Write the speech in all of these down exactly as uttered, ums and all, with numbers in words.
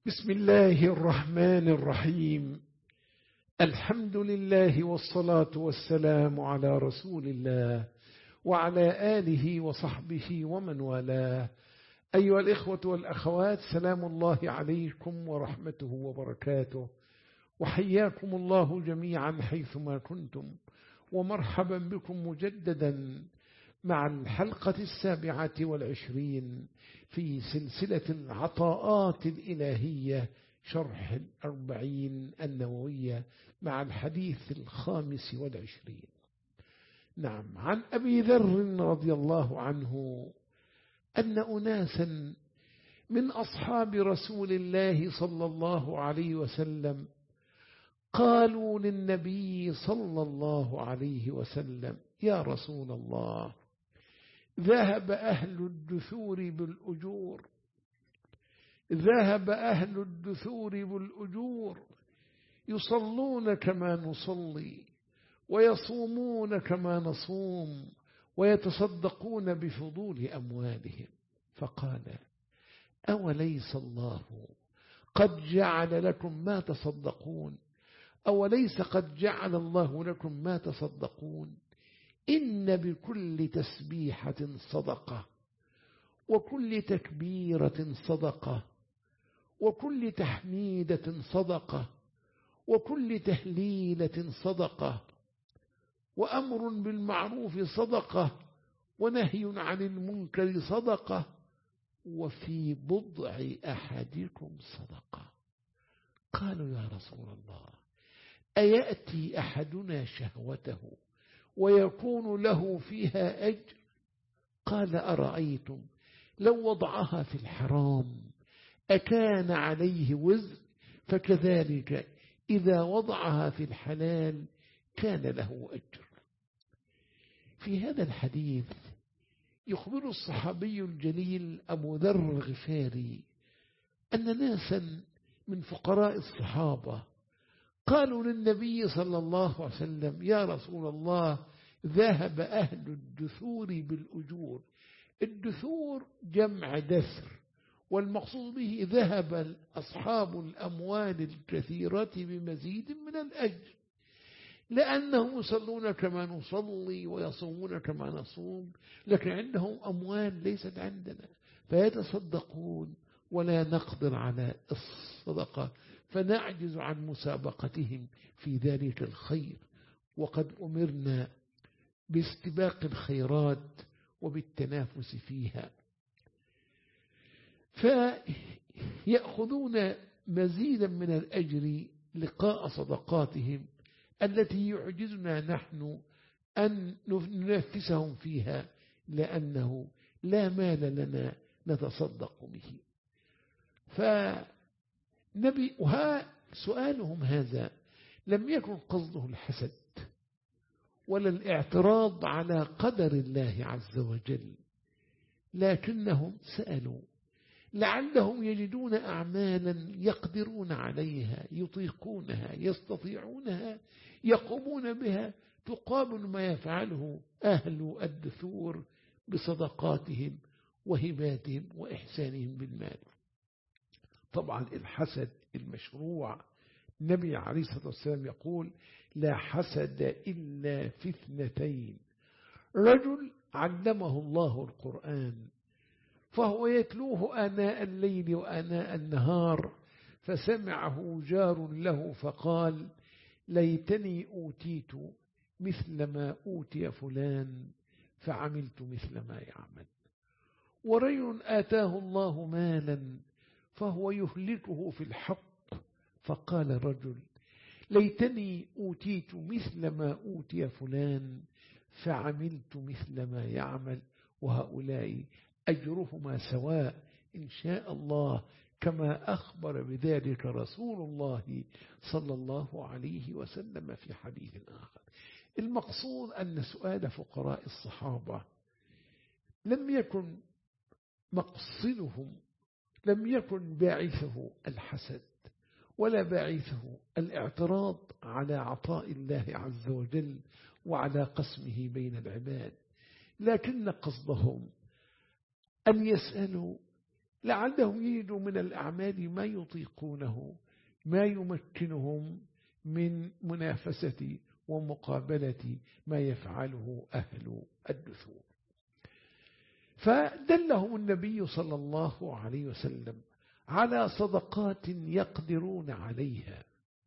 بسم الله الرحمن الرحيم. الحمد لله والصلاة والسلام على رسول الله وعلى آله وصحبه ومن والاه. أيها الإخوة والأخوات، سلام الله عليكم ورحمته وبركاته، وحياكم الله جميعا حيثما كنتم، ومرحبا بكم مجددا مع الحلقة السابعة والعشرين في سلسلة العطاءات الإلهية، شرح الأربعين النووية، مع الحديث الخامس والعشرين. نعم، عن أبي ذر رضي الله عنه أن أناسا من أصحاب رسول الله صلى الله عليه وسلم قالوا للنبي صلى الله عليه وسلم: يا رسول الله، ذهب أهل الدثور بالأجور ذهب أهل الدثور بالأجور يصلون كما نصلي، ويصومون كما نصوم، ويتصدقون بفضول أموالهم. فقال: أوليس الله قد جعل لكم ما تصدقون أوليس قد جعل الله لكم ما تصدقون؟ إن بكل تسبيحة صدقة، وكل تكبيرة صدقة، وكل تحميدة صدقة، وكل تهليلة صدقة، وأمر بالمعروف صدقة، ونهي عن المنكر صدقة، وفي بضع أحدكم صدقة. قالوا: يا رسول الله، أيأتي أحدنا شهوته ويكون له فيها أجر؟ قال: أرأيتم لو وضعها في الحرام أكان عليه وزر؟ فكذلك إذا وضعها في الحلال كان له أجر. في هذا الحديث يخبر الصحابي الجليل أبو ذر الغفاري أن ناسا من فقراء الصحابة قالوا للنبي صلى الله عليه وسلم: يا رسول الله، ذهب أهل الدثور بالأجور. الدثور جمع دثر، والمقصود به ذهب أصحاب الأموال الكثيرة بمزيد من الأجر، لأنهم يصلون كما نصلي ويصومون كما نصوم، لكن عندهم أموال ليست عندنا، فيتصدقون ولا نقدر على الصدقة، فنعجز عن مسابقتهم في ذلك الخير، وقد أمرنا باستباق الخيرات وبالتنافس فيها. فيأخذون مزيدا من الأجر لقاء صدقاتهم التي يعجزنا نحن أن ننافسهم فيها، لأنه لا مال لنا نتصدق به. فنبي وها سؤالهم هذا لم يكن قصده الحسد ولا الاعتراض على قدر الله عز وجل، لكنهم سألوا لعلهم يجدون أعمالا يقدرون عليها، يطيقونها، يستطيعونها، يقومون بها، تقابل ما يفعله أهل الدثور بصدقاتهم وهباتهم وإحسانهم بالمال. طبعا الحسد المشروع، النبي عليه الصلاة والسلام يقول: لا حسد إلا في اثنتين: رجل علمه الله القرآن فهو يتلوه آناء الليل وآناء النهار، فسمعه جار له فقال: ليتني أوتيت مثل ما أوتي فلان فعملت مثل ما يعمل. ورجل آتاه الله مالا فهو يهلكه في الحق، فقال الرجل: ليتني أوتيت مثل ما أوتي فلان فعملت مثل ما يعمل، وهؤلاء أجرهما سواء إن شاء الله، كما أخبر بذلك رسول الله صلى الله عليه وسلم في حديث آخر. المقصود أن سؤال فقراء الصحابة لم يكن مقصدهم لم يكن باعثه الحسد، ولا باعثه الاعتراض على عطاء الله عز وجل وعلى قسمه بين العباد، لكن قصدهم أن يسألوا لعلهم يجدوا من الأعمال ما يطيقونه، ما يمكنهم من منافسة ومقابلة ما يفعله أهل الدثور. فدلهم النبي صلى الله عليه وسلم على صدقات يقدرون عليها،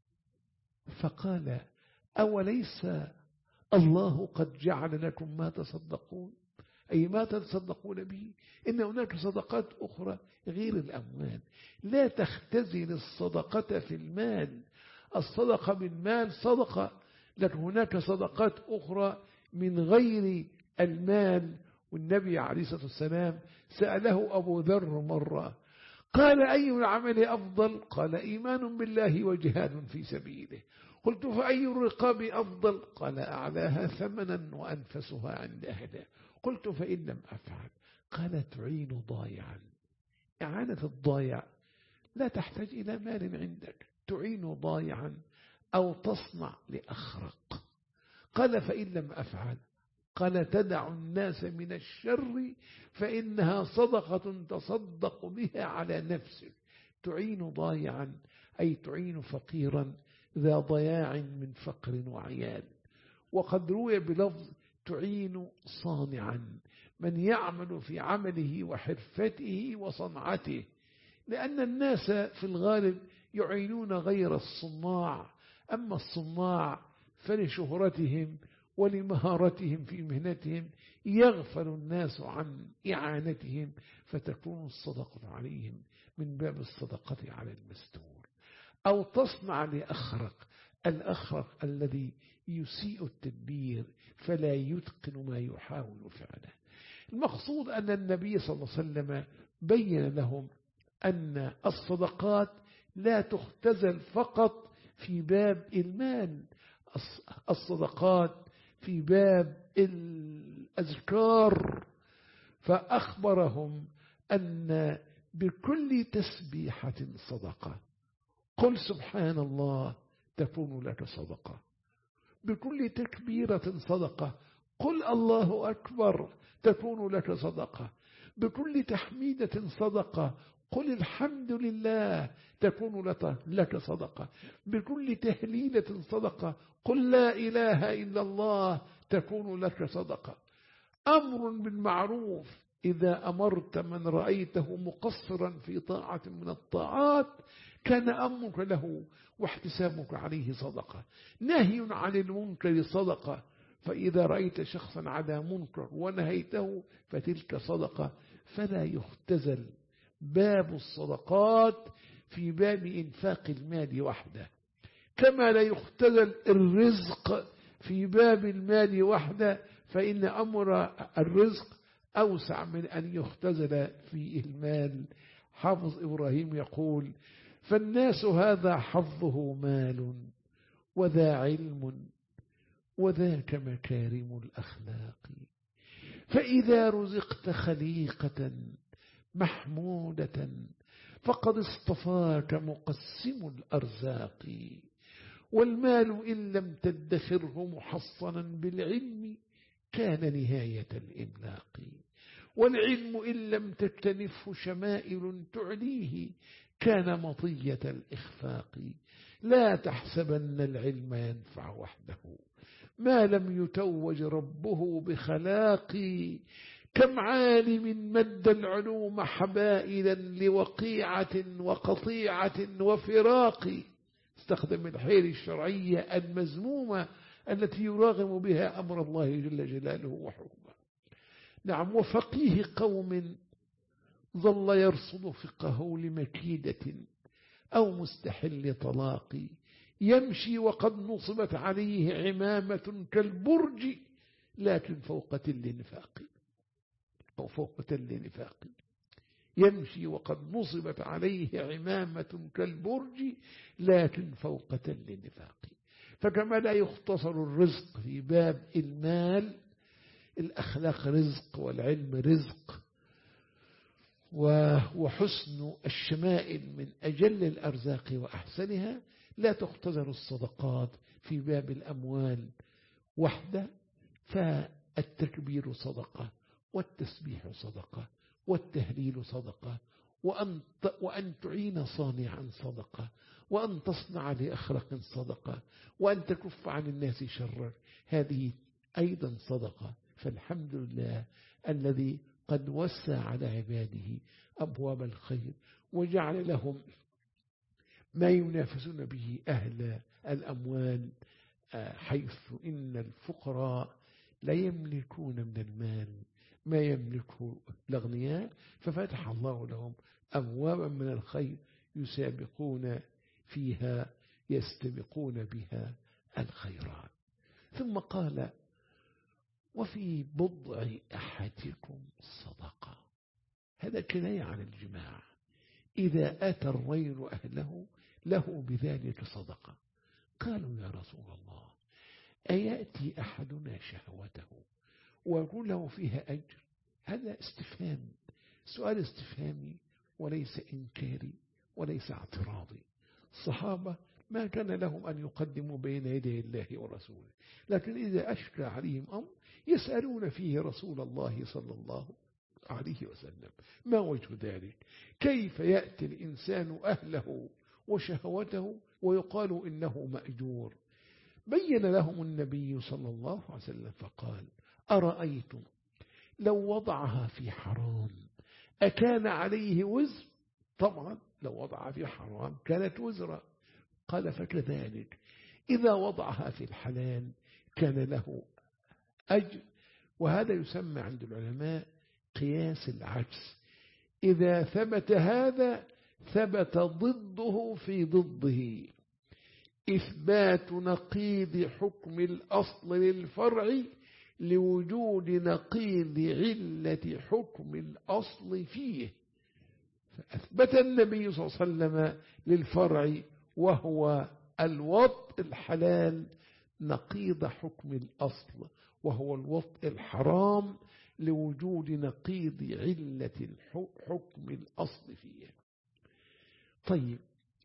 فقال: أوليس الله قد جعل لكم ما تصدقون، أي ما تتصدقون به؟ إن هناك صدقات أخرى غير الأموال، لا تختزل الصدقة في المال. الصدقة بالمال صدقة، لكن هناك صدقات أخرى من غير المال. والنبي عليه الصلاة والسلام سأله أبو ذر مرة، قال: أي العمل أفضل؟ قال: إيمان بالله وجهاد في سبيله. قلت: فأي الرقاب أفضل؟ قال: أعلاها ثمنا وأنفسها عند أهلها. قلت: فإن لم أفعل؟ قال: تعين ضايعا. إعانة الضايع لا تحتاج إلى مال عندك، تعين ضايعا أو تصنع لأخرق. قال: فإن لم أفعل؟ قال: تدع الناس من الشر فإنها صدقة تصدق بها على نفسك. تعين ضايعا أي تعين فقيرا ذا ضياع من فقر وعيال. وقد روي بلفظ تعين صانعا، من يعمل في عمله وحرفته وصنعته، لأن الناس في الغالب يعينون غير الصناع، أما الصناع فلشهرتهم ولمهارتهم في مهنتهم يغفل الناس عن إعانتهم، فتكون الصدقة عليهم من باب الصدقة على المستور. أو تصنع لأخرق، الأخرق الذي يسيء التدبير فلا يتقن ما يحاول فعله. المقصود أن النبي صلى الله عليه وسلم بين لهم أن الصدقات لا تختزل فقط في باب المال، الصدقات في باب الأذكار. فأخبرهم أن بكل تسبيحة صدقة، قل سبحان الله تكون لك صدقة. بكل تكبيرة صدقة، قل الله أكبر تكون لك صدقة. بكل تحميدة صدقة، قل الحمد لله تكون لك صدقة. بكل تهليلة صدقة، قل لا إله إلا الله تكون لك صدقة. أمر بالمعروف، إذا أمرت من رأيته مقصرا في طاعة من الطاعات كان أمرك له واحتسابك عليه صدقة. نهي عن المنكر صدقة، فإذا رأيت شخصا على منكر ونهيته فتلك صدقة. فلا يختزل باب الصدقات في باب إنفاق المال وحده، كما لا يختزل الرزق في باب المال وحده، فإن أمر الرزق أوسع من أن يختزل في المال. حافظ إبراهيم يقول: فالناس هذا حظه مال وذا علم وذاك مكارم الأخلاق. فإذا رزقت خليقة محمودة فقد اصطفاك مقسم الأرزاق. والمال إن لم تدخره محصنا بالعلم كان نهاية الإملاق. والعلم إن لم تكتنفه شمائل تعليه كان مطية الإخفاق. لا تحسبن العلم ينفع وحده ما لم يتوج ربه بخلاق. كم عالم مد العلوم حبائلا لوقيعة وقطيعة وفراق. استخدم الحيل الشرعية المذمومة التي يراغم بها أمر الله جل جلاله وحكمه. نعم. وفقيه قوم ظل يرصد فقهه لمكيدة أو مستحل طلاق. يمشي وقد نصبت عليه عمامة كالبرج لكن فوق تل نفاق، أو فوق تل نفاق. يمشي وقد نصبت عليه عمامة كالبرج لكن فوق تل نفاق. فكما لا يختصر الرزق في باب المال، الأخلاق رزق والعلم رزق، وحسن الشمائل من أجل الأرزاق وأحسنها. لا تختزل الصدقات في باب الأموال وحده، فالتكبير صدقة، والتسبيح صدقة، والتهليل صدقة، وأن, وأن تعين صانعا صدقة، وأن تصنع لأخرق صدقة، وأن تكف عن الناس شرا، هذه أيضا صدقة. فالحمد لله الذي قد وسع على عباده أبواب الخير وجعل لهم ما ينافسون به أهل الأموال، حيث إن الفقراء لا يملكون من المال ما يملكه الأغنياء، ففتح الله لهم أبوابا من الخير يسابقون فيها يستبقون بها الخيرات. ثم قال: وفي بضع أحدكم صدقة. هذا كناية عن الجماع، إذا أتى الرجل أهله له بذلك صدقة. قالوا: يا رسول الله، أيأتي أحدنا شهوته ويقول له فيها أجر؟ هذا استفهام، سؤال استفهامي وليس إنكاري وليس اعتراضي. الصحابة ما كان لهم أن يقدموا بين يدي الله ورسوله، لكن إذا أشكى عليهم أمر يسألون فيه رسول الله صلى الله عليه وسلم: ما وجه ذلك؟ كيف يأتي الإنسان أهله وشهوته ويقال إنه مأجور؟ بين لهم النبي صلى الله عليه وسلم فقال: أرأيتم لو وضعها في حرام أكان عليه وزر؟ طبعا لو وضعها في حرام كانت وزرا. قال: فكذلك إذا وضعها في الحلال كان له أجر. وهذا يسمى عند العلماء قياس العكس، إذا ثبت هذا ثبت ضده في ضده، إثبات نقيض حكم الأصل للفرع لوجود نقيض علة حكم الأصل فيه. فأثبت النبي صلى الله عليه وسلم للفرع وهو الوطء الحلال نقيض حكم الأصل وهو الوطء الحرام لوجود نقيض علة حكم الأصل فيه. طيب،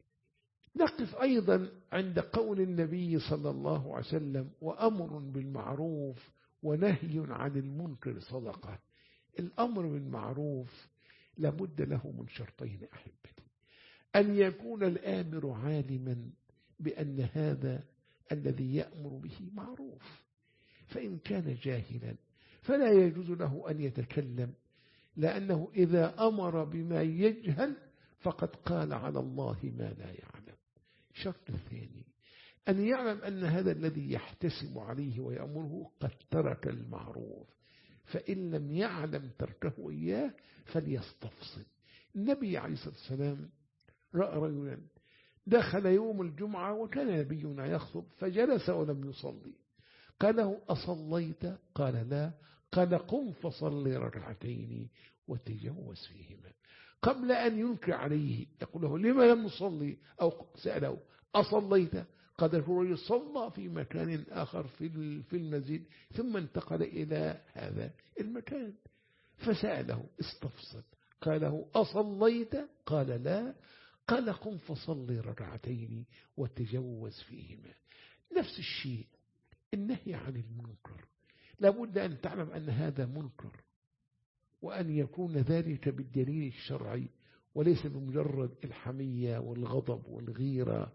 نقف أيضا عند قول النبي صلى الله عليه وسلم: وأمر بالمعروف ونهي عن المنكر صدقة. الأمر بالمعروف لابد له من شرطين أحبتي: أن يكون الآمر عالما بأن هذا الذي يأمر به معروف، فإن كان جاهلا فلا يجوز له أن يتكلم، لأنه إذا أمر بما يجهل فقد قال على الله ما لا يعلم. الشرط الثاني أن يعلم أن هذا الذي يحتسب عليه ويأمره قد ترك المعروف، فإن لم يعلم تركه إياه فليستفصل. النبي عليه الصلاة والسلام رأى رجلا دخل يوم الجمعة وكان نبينا يخطب فجلس ولم يصلي، قال له: أصليت؟ قال: لا. قال: قم فصلي ركعتين وتجوز فيهما. قبل أن ينكر عليه يقول له: لما لم نصلي؟ أو سأله: أصليت؟ قد الرجل صلى في مكان آخر في المسجد ثم انتقل إلى هذا المكان، فسأله استفصل، قال له: أصليت؟ قال: لا. قال: قم فصلي ركعتين وتجوز فيهما. نفس الشيء النهي عن المنكر، لابد أن تعلم أن هذا منكر، وأن يكون ذلك بالدليل الشرعي وليس بمجرد الحمية والغضب والغيرة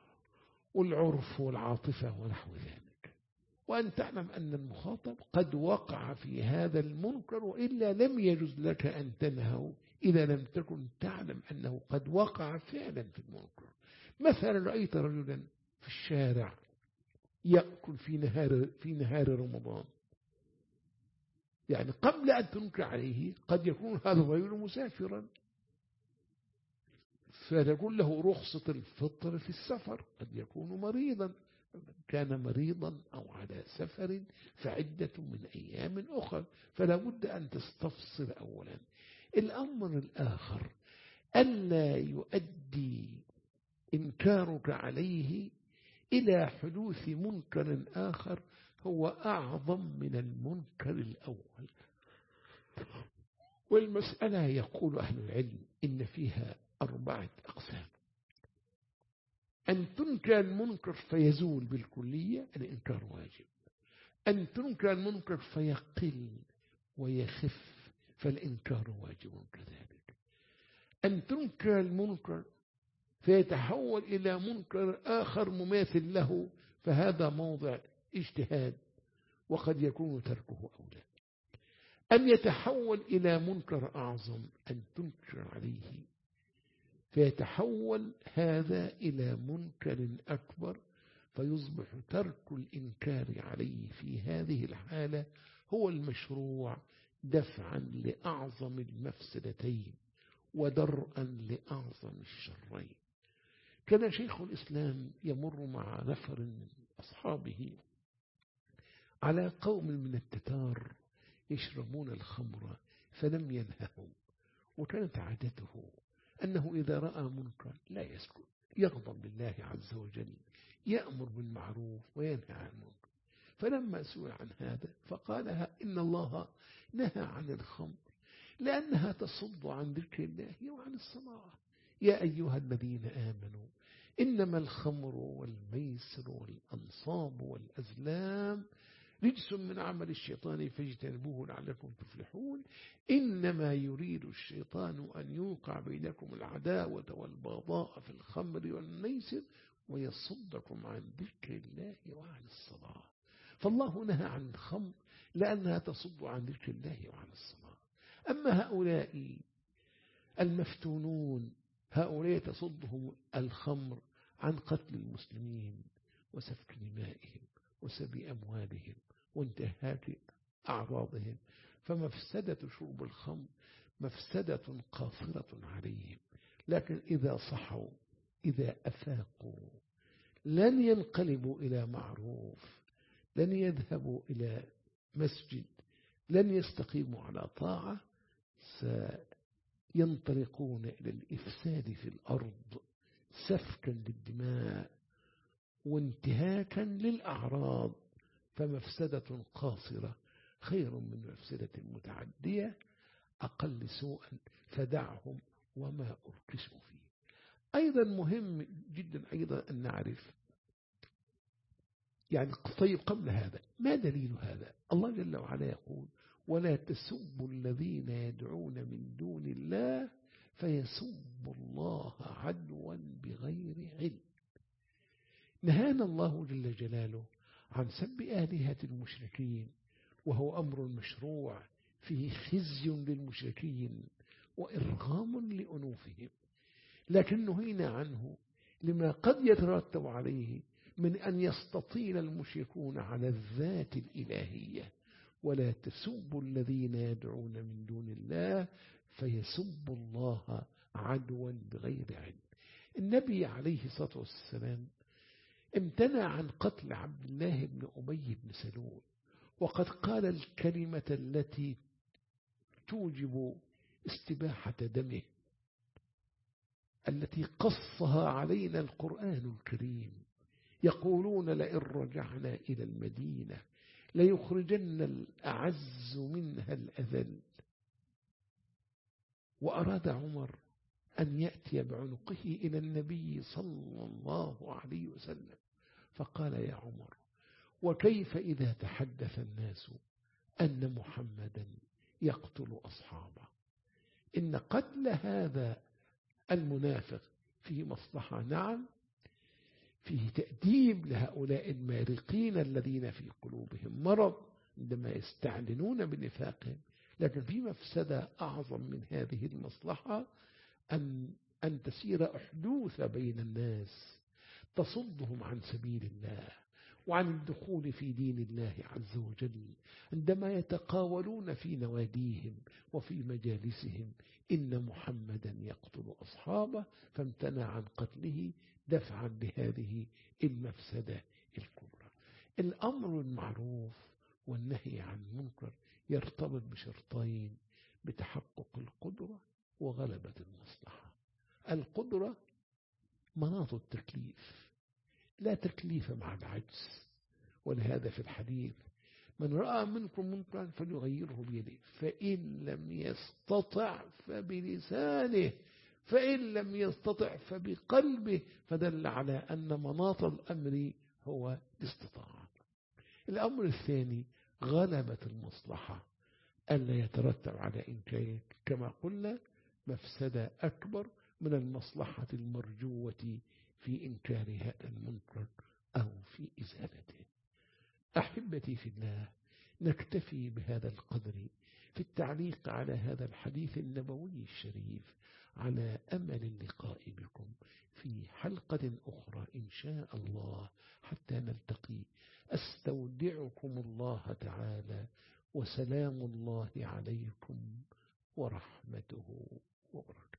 والعرف والعاطفة ونحو ذلك، وأن تعلم أن المخاطب قد وقع في هذا المنكر وإلا لم يجوز لك أن تنهوا إذا لم تكن تعلم أنه قد وقع فعلا في المنكر. مثلا رأيت رجلا في الشارع يأكل في نهار, في نهار رمضان، يعني قبل أن تنكر عليه قد يكون هذا الرجل مسافرا فتكون له رخصة الفطر في السفر، قد يكون مريضا، كان مريضا أو على سفر فعدة من أيام أخرى، فلا بد أن تستفصل أولا. الأمر الآخر ألا يؤدي إنكارك عليه إلى حدوث منكر آخر هو أعظم من المنكر الأول. والمسألة يقول أهل العلم إن فيها أربعة أقسام: أن تنكر المنكر فيزول بالكلية، الإنكار واجب. أن تنكر المنكر فيقل ويخف، فالإنكار واجب كذلك. أن تنكر المنكر فيتحول إلى منكر آخر مماثل له، فهذا موضع اجتهاد وقد يكون تركه أولى. أن يتحول إلى منكر أعظم، أن تنكر عليه فيتحول هذا إلى منكر أكبر، فيصبح ترك الإنكار عليه في هذه الحالة هو المشروع دفعا لأعظم المفسدتين ودرءا لأعظم الشرين. كان شيخ الإسلام يمر مع نفر من أصحابه على قوم من التتار يشربون الخمر فلم ينههم، وكانت عادته أنه إذا رأى منكر لا يسكت، يغضب لله عز وجل، يأمر بالمعروف وينهى عن المنكر. فلما سئل عن هذا فقال إن الله نهى عن الخمر لأنها تصد عن ذكر الله وعن الصلاة. يا أيها الذين آمنوا إنما الخمر والميسر والأنصاب والأزلام رجس من عمل الشيطان فاجتنبوه لعلكم تفلحون. إنما يريد الشيطان أن يوقع بينكم العداوة والبغضاء في الخمر والميسر ويصدكم عن ذكر الله وعن الصلاة. فالله نهى عن الخمر لأنها تصد عن ذكر الله وعن الصلاة. أما هؤلاء المفتونون هؤلاء تصدهم الخمر عن قتل المسلمين وسفك دمائهم وسبي أموالهم وانتهاك أعراضهم، فمفسدة شرب الخمر مفسدة قاصرة عليهم. لكن إذا صحوا إذا أفاقوا لن ينقلبوا إلى معروف، لن يذهبوا إلى مسجد، لن يستقيموا على طاعة، سينطلقون إلى الإفساد في الأرض سفكا للدماء وانتهاكا للأعراض. فمفسدة قاصرة خير من مفسدة متعدية أقل سوءا، فدعهم وما أركسوا فيه. أيضا مهم جدا أيضا أن نعرف يعني طيب قبل هذا ما دليل هذا؟ الله جل وعلا يقول ولا تسبوا الذين يدعون من دون الله فيسبوا الله عدوا بغير علم. نهانا الله جل جلاله عن سب آلهة المشركين، وهو أمر مشروع فيه خزي للمشركين وإرغام لأنوفهم، لكن نهينا عنه لما قد يترتب عليه من أن يستطيل المشركون على الذات الإلهية. ولا تسبوا الذين يدعون من دون الله فيسبوا الله عدوا بغير علم. النبي عليه الصلاة والسلام امتنع عن قتل عبد الله بن أبي بن سلول، وقد قال الكلمة التي توجب استباحة دمه التي قصها علينا القرآن الكريم. يقولون لئن رجعنا إلى المدينة ليخرجن الأعز منها الأذل. وأراد عمر أن يأتي بعنقه إلى النبي صلى الله عليه وسلم، فقال يا عمر وكيف إذا تحدث الناس أن محمدا يقتل أصحابه؟ إن قتل هذا المنافق فيه مصلحة، نعم، فيه تأديب لهؤلاء المارقين الذين في قلوبهم مرض عندما يستعلنون بنفاقهم، لكن في مفسدة أعظم من هذه المصلحة أن, أن تسير أحدوث بين الناس تصدهم عن سبيل الله وعن الدخول في دين الله عز وجل، عندما يتقاولون في نواديهم وفي مجالسهم إن محمدا يقتل أصحابه، فامتنع عن قتله دفعا لهذه المفسدة الكبرى. الأمر المعروف والنهي عن المنكر يرتبط بشرطين: بتحقق القدرة وغلبة المصلحة. القدرة مناط التكليف، لا تكليف مع العجز، ولهذا في الحديث من رأى منكم منكرا فليغيره بيده فإن لم يستطع فبلسانه فإن لم يستطع فبقلبه، فدل على أن مناط الأمر هو الاستطاعة. الأمر الثاني غلبة المصلحة، ألا يترتب على إنكاره كما قلنا مفسدة أكبر من المصلحة المرجوة في إنكار هذا المنكر أو في إزالته. أحبتي في الله، نكتفي بهذا القدر في التعليق على هذا الحديث النبوي الشريف، على أمل اللقاء بكم في حلقة أخرى إن شاء الله، حتى نلتقي. أستودعكم الله تعالى، وسلام الله عليكم ورحمته وبركاته.